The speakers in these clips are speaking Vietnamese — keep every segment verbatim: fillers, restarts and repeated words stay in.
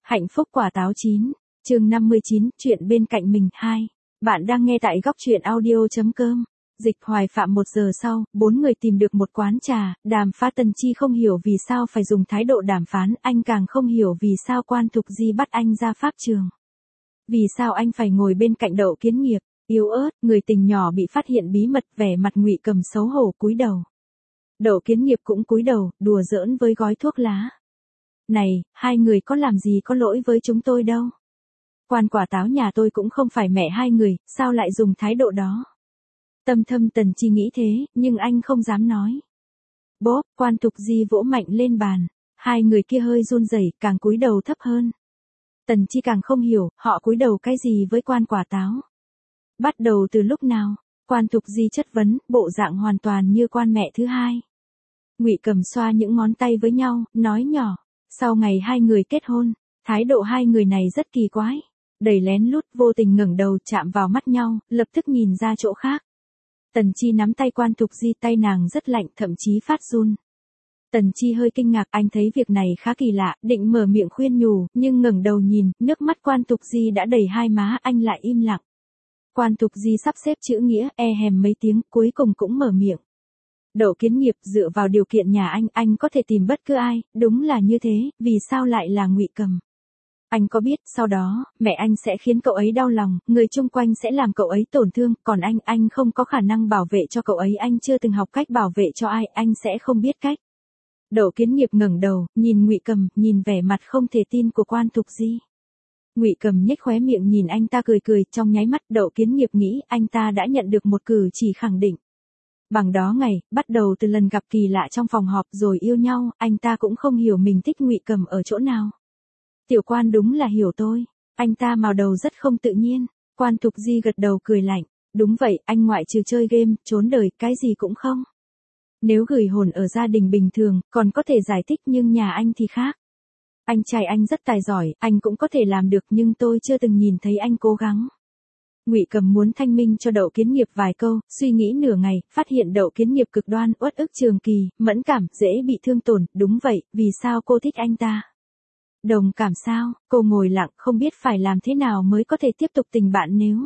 Hạnh phúc quả táo chín, chương năm mươi chín, chuyện bên cạnh mình hai. Bạn đang nghe tại góc truyện audio.com. Dịch Hoài Phạm một giờ sau, bốn người tìm được một quán trà, Đàm Phá Tần Chi không hiểu vì sao phải dùng thái độ đàm phán, anh càng không hiểu vì sao Quan Thục Di bắt anh ra pháp trường. Vì sao anh phải ngồi bên cạnh Đậu Kiến Nghiệp, yếu ớt, người tình nhỏ bị phát hiện bí mật, vẻ mặt Ngụy Cầm xấu hổ cúi đầu. Đậu Kiến Nghiệp cũng cúi đầu, đùa giỡn với gói thuốc lá. Này, hai người có làm gì có lỗi với chúng tôi đâu. Quan quả táo nhà tôi cũng không phải mẹ hai người, sao lại dùng thái độ đó. Tâm thâm Tần Chi nghĩ thế, nhưng anh không dám nói. Bốp, Quan Thục Di vỗ mạnh lên bàn. Hai người kia hơi run rẩy, càng cúi đầu thấp hơn. Tần Chi càng không hiểu, họ cúi đầu cái gì với Quan quả táo. Bắt đầu từ lúc nào? Quan Thục Di chất vấn, bộ dạng hoàn toàn như quan mẹ thứ hai. Ngụy Cầm xoa những ngón tay với nhau, nói nhỏ. Sau ngày hai người kết hôn, thái độ hai người này rất kỳ quái. Đầy lén lút, vô tình ngẩng đầu chạm vào mắt nhau, lập tức nhìn ra chỗ khác. Tần Chi nắm tay Quan Thục Di, tay nàng rất lạnh, thậm chí phát run. Tần Chi hơi kinh ngạc, anh thấy việc này khá kỳ lạ, định mở miệng khuyên nhủ, nhưng ngẩng đầu nhìn, nước mắt Quan Thục Di đã đầy hai má, anh lại im lặng. Quan Thục Di sắp xếp chữ nghĩa, e hèm mấy tiếng, cuối cùng cũng mở miệng. Đậu Kiến Nghiệp, dựa vào điều kiện nhà anh, anh có thể tìm bất cứ ai, đúng là như thế, vì sao lại là Ngụy Cầm? Anh có biết, sau đó, mẹ anh sẽ khiến cậu ấy đau lòng, người chung quanh sẽ làm cậu ấy tổn thương, còn anh, anh không có khả năng bảo vệ cho cậu ấy, anh chưa từng học cách bảo vệ cho ai, anh sẽ không biết cách. Đậu Kiến Nghiệp ngẩng đầu, nhìn Ngụy Cầm, nhìn vẻ mặt không thể tin của Quan Thục Di. Ngụy Cầm nhếch khóe miệng nhìn anh ta cười cười, trong nháy mắt Đậu Kiến Nghiệp nghĩ anh ta đã nhận được một cử chỉ khẳng định. Bằng đó ngày, bắt đầu từ lần gặp kỳ lạ trong phòng họp rồi yêu nhau, anh ta cũng không hiểu mình thích Ngụy Cầm ở chỗ nào. Tiểu Quan đúng là hiểu tôi, anh ta mào đầu rất không tự nhiên. Quan Thục Di gật đầu cười lạnh, đúng vậy, anh ngoại trừ chơi game, trốn đời, cái gì cũng không. Nếu gửi hồn ở gia đình bình thường, còn có thể giải thích, nhưng nhà anh thì khác. Anh trai anh rất tài giỏi, anh cũng có thể làm được, nhưng tôi chưa từng nhìn thấy anh cố gắng. Ngụy Cầm muốn thanh minh cho Đậu Kiến Nghiệp vài câu, suy nghĩ nửa ngày, phát hiện Đậu Kiến Nghiệp cực đoan, uất ức trường kỳ, mẫn cảm, dễ bị thương tổn, đúng vậy, vì sao cô thích anh ta? Đồng cảm sao? Cô ngồi lặng, không biết phải làm thế nào mới có thể tiếp tục tình bạn nếu.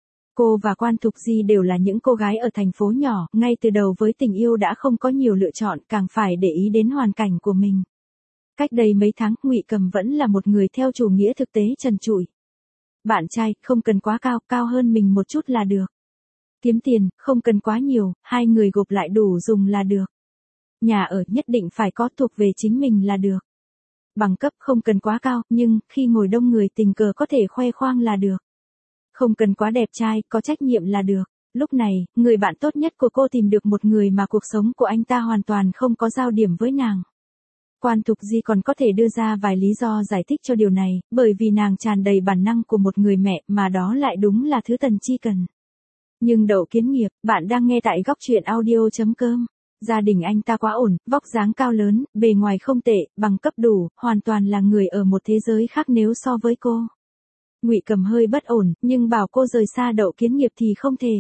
Cô và Quan Thục Di đều là những cô gái ở thành phố nhỏ, ngay từ đầu với tình yêu đã không có nhiều lựa chọn, càng phải để ý đến hoàn cảnh của mình. Cách đây mấy tháng, Ngụy Cầm vẫn là một người theo chủ nghĩa thực tế trần trụi. Bạn trai, không cần quá cao, cao hơn mình một chút là được. Kiếm tiền, không cần quá nhiều, hai người gộp lại đủ dùng là được. Nhà ở, nhất định phải có, thuộc về chính mình là được. Bằng cấp, không cần quá cao, nhưng, khi ngồi đông người tình cờ có thể khoe khoang là được. Không cần quá đẹp trai, có trách nhiệm là được. Lúc này, người bạn tốt nhất của cô tìm được một người mà cuộc sống của anh ta hoàn toàn không có giao điểm với nàng. Quan Thục Di còn có thể đưa ra vài lý do giải thích cho điều này, bởi vì nàng tràn đầy bản năng của một người mẹ, mà đó lại đúng là thứ Tần Chi cần. Nhưng Đậu Kiến Nghiệp, bạn đang nghe tại góc truyện audio.com. Gia đình anh ta quá ổn, vóc dáng cao lớn, bề ngoài không tệ, bằng cấp đủ, hoàn toàn là người ở một thế giới khác nếu so với cô. Ngụy Cầm hơi bất ổn, nhưng bảo cô rời xa Đậu Kiến Nghiệp thì không thể.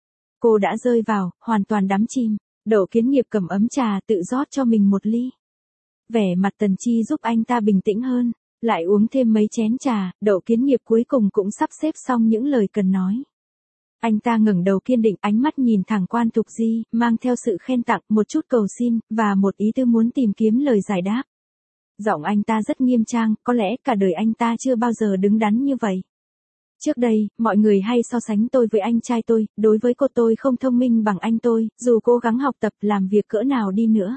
Cô đã rơi vào, hoàn toàn đắm chìm. Đậu Kiến Nghiệp cầm ấm trà tự rót cho mình một ly. Vẻ mặt Tần Chi giúp anh ta bình tĩnh hơn, lại uống thêm mấy chén trà, Đậu Kiến Nghiệp cuối cùng cũng sắp xếp xong những lời cần nói. Anh ta ngẩng đầu kiên định, ánh mắt nhìn thẳng Quan Thục Di, mang theo sự khen tặng, một chút cầu xin, và một ý tư muốn tìm kiếm lời giải đáp. Giọng anh ta rất nghiêm trang, có lẽ cả đời anh ta chưa bao giờ đứng đắn như vậy. Trước đây, mọi người hay so sánh tôi với anh trai tôi, đối với cô tôi không thông minh bằng anh tôi, dù cố gắng học tập làm việc cỡ nào đi nữa.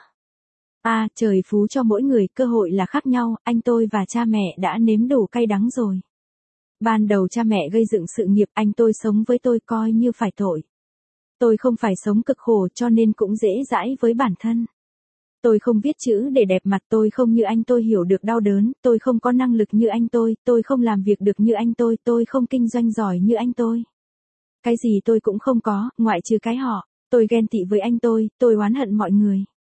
À, trời phú cho mỗi người, cơ hội là khác nhau, anh tôi và cha mẹ đã nếm đủ cay đắng rồi. Ban đầu cha mẹ gây dựng sự nghiệp, anh tôi sống với tôi coi như phải tội. Tôi không phải sống cực khổ cho nên cũng dễ dãi với bản thân. Tôi không viết chữ để đẹp mặt, tôi không như anh tôi hiểu được đau đớn, tôi không có năng lực như anh tôi, tôi không làm việc được như anh tôi, tôi không kinh doanh giỏi như anh tôi. Cái gì tôi cũng không có, ngoại trừ cái họ, tôi ghen tị với anh tôi, tôi oán hận mọi người.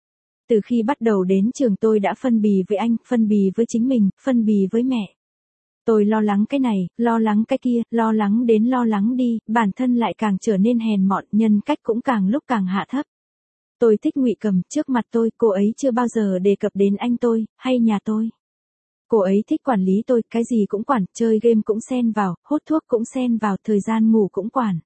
Từ khi bắt đầu đến trường tôi đã phân bì với anh, phân bì với chính mình, phân bì với mẹ. Tôi lo lắng cái này, lo lắng cái kia, lo lắng đến lo lắng đi, bản thân lại càng trở nên hèn mọn, nhân cách cũng càng lúc càng hạ thấp. Tôi thích Ngụy Cầm, trước mặt tôi, cô ấy chưa bao giờ đề cập đến anh tôi, hay nhà tôi. Cô ấy thích quản lý tôi, cái gì cũng quản, chơi game cũng xen vào, hút thuốc cũng xen vào, thời gian ngủ cũng quản.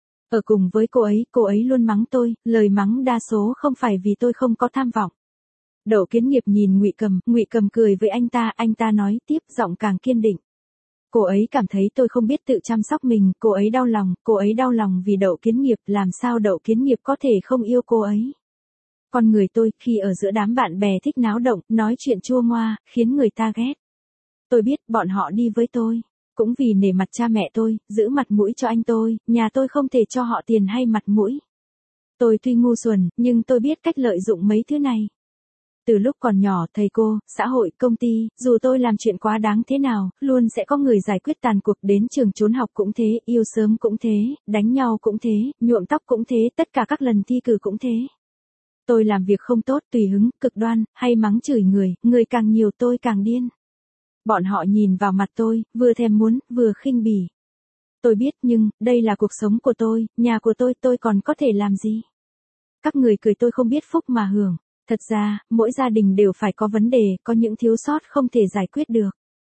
Ở cùng với cô ấy, cô ấy luôn mắng tôi, lời mắng đa số không phải vì tôi không có tham vọng. Đậu Kiến Nghiệp nhìn Ngụy Cầm, Ngụy Cầm cười với anh ta, anh ta nói tiếp giọng càng kiên định. Cô ấy cảm thấy tôi không biết tự chăm sóc mình, cô ấy đau lòng, cô ấy đau lòng vì Đậu Kiến Nghiệp, làm sao Đậu Kiến Nghiệp có thể không yêu cô ấy. Con người tôi, khi ở giữa đám bạn bè thích náo động, nói chuyện chua ngoa, khiến người ta ghét. Tôi biết bọn họ đi với tôi, cũng vì nể mặt cha mẹ tôi, giữ mặt mũi cho anh tôi, nhà tôi không thể cho họ tiền hay mặt mũi. Tôi tuy ngu xuẩn, nhưng tôi biết cách lợi dụng mấy thứ này. Từ lúc còn nhỏ, thầy cô, xã hội, công ty, dù tôi làm chuyện quá đáng thế nào, luôn sẽ có người giải quyết tàn cuộc, đến trường trốn học cũng thế, yêu sớm cũng thế, đánh nhau cũng thế, nhuộm tóc cũng thế, tất cả các lần thi cử cũng thế. Tôi làm việc không tốt, tùy hứng, cực đoan, hay mắng chửi người, người càng nhiều tôi càng điên. Bọn họ nhìn vào mặt tôi, vừa thèm muốn, vừa khinh bỉ. Tôi biết nhưng, đây là cuộc sống của tôi, nhà của tôi, tôi còn có thể làm gì? Các người cười tôi không biết phúc mà hưởng. Thật ra, mỗi gia đình đều phải có vấn đề, có những thiếu sót không thể giải quyết được.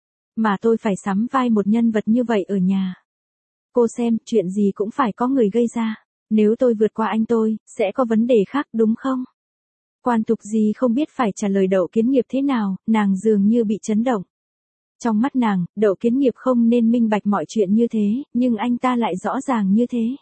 Mà tôi phải sắm vai một nhân vật như vậy ở nhà. Cô xem, chuyện gì cũng phải có người gây ra. Nếu tôi vượt qua anh tôi, sẽ có vấn đề khác đúng không? Quan Tục Di không biết phải trả lời Đậu Kiến Nghiệp thế nào, nàng dường như bị chấn động. Trong mắt nàng, Đậu Kiến Nghiệp không nên minh bạch mọi chuyện như thế, nhưng anh ta lại rõ ràng như thế.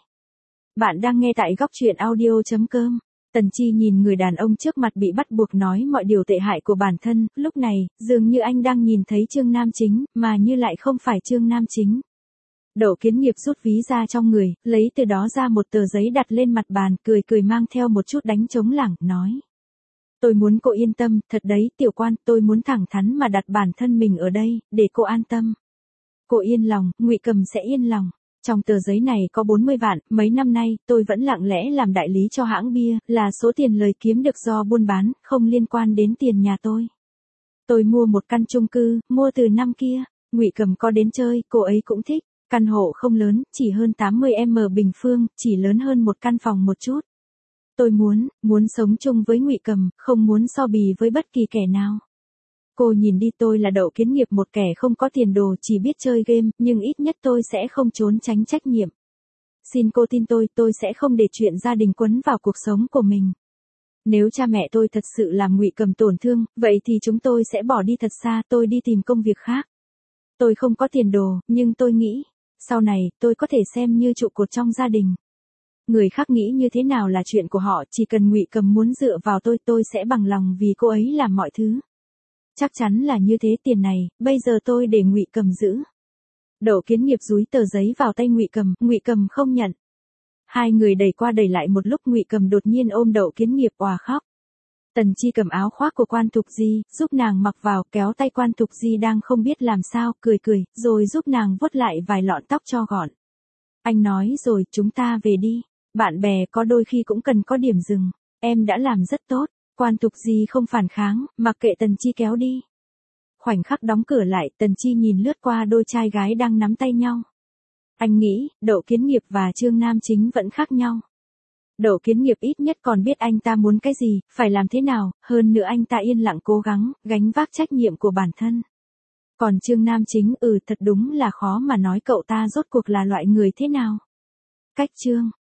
Bạn đang nghe tại góc truyện audio chấm com. Tần Chi nhìn người đàn ông trước mặt bị bắt buộc nói mọi điều tệ hại của bản thân, lúc này, dường như anh đang nhìn thấy Trương Nam Chính, mà như lại không phải Trương Nam Chính. Đậu Kiến Nghiệp rút ví ra trong người, lấy từ đó ra một tờ giấy đặt lên mặt bàn, cười cười mang theo một chút đánh trống lảng, nói. Tôi muốn cô yên tâm, thật đấy, tiểu quan, tôi muốn thẳng thắn mà đặt bản thân mình ở đây, để cô an tâm. Cô yên lòng, Ngụy Cầm sẽ yên lòng. Trong tờ giấy này có bốn mươi vạn, mấy năm nay, tôi vẫn lặng lẽ làm đại lý cho hãng bia, là số tiền lời kiếm được do buôn bán, không liên quan đến tiền nhà tôi. Tôi mua một căn chung cư, mua từ năm kia, Ngụy Cầm có đến chơi, cô ấy cũng thích, căn hộ không lớn, chỉ hơn tám mươi mét bình phương, chỉ lớn hơn một căn phòng một chút. Tôi muốn, muốn sống chung với Ngụy Cầm, không muốn so bì với bất kỳ kẻ nào. Cô nhìn đi, tôi là Đậu Kiến Nghiệp, một kẻ không có tiền đồ, chỉ biết chơi game, nhưng ít nhất tôi sẽ không trốn tránh trách nhiệm. Xin cô tin tôi, tôi sẽ không để chuyện gia đình quấn vào cuộc sống của mình. Nếu cha mẹ tôi thật sự làm Ngụy Cầm tổn thương, vậy thì chúng tôi sẽ bỏ đi thật xa, tôi đi tìm công việc khác. Tôi không có tiền đồ, nhưng tôi nghĩ, sau này, tôi có thể xem như trụ cột trong gia đình. Người khác nghĩ như thế nào là chuyện của họ, chỉ cần Ngụy Cầm muốn dựa vào tôi, tôi sẽ bằng lòng vì cô ấy làm mọi thứ. Chắc chắn là như thế, tiền này, bây giờ tôi để Ngụy Cầm giữ. Đậu Kiến Nghiệp dúi tờ giấy vào tay Ngụy Cầm, Ngụy Cầm không nhận. Hai người đẩy qua đẩy lại một lúc, Ngụy Cầm đột nhiên ôm Đậu Kiến Nghiệp òa khóc. Tần Chi cầm áo khoác của Quan Tục Di, giúp nàng mặc vào, kéo tay Quan Tục Di đang không biết làm sao, cười cười, rồi giúp nàng vuốt lại vài lọn tóc cho gọn. Anh nói rồi, chúng ta về đi. Bạn bè có đôi khi cũng cần có điểm dừng. Em đã làm rất tốt. Quan Tục Di không phản kháng, mặc kệ Tần Chi kéo đi. Khoảnh khắc đóng cửa lại, Tần Chi nhìn lướt qua đôi trai gái đang nắm tay nhau. Anh nghĩ, Đậu Kiến Nghiệp và Trương Nam Chính vẫn khác nhau. Đậu Kiến Nghiệp ít nhất còn biết anh ta muốn cái gì, phải làm thế nào, hơn nữa anh ta yên lặng cố gắng, gánh vác trách nhiệm của bản thân. Còn Trương Nam Chính, ừ thật đúng là khó mà nói cậu ta rốt cuộc là loại người thế nào. Cách chương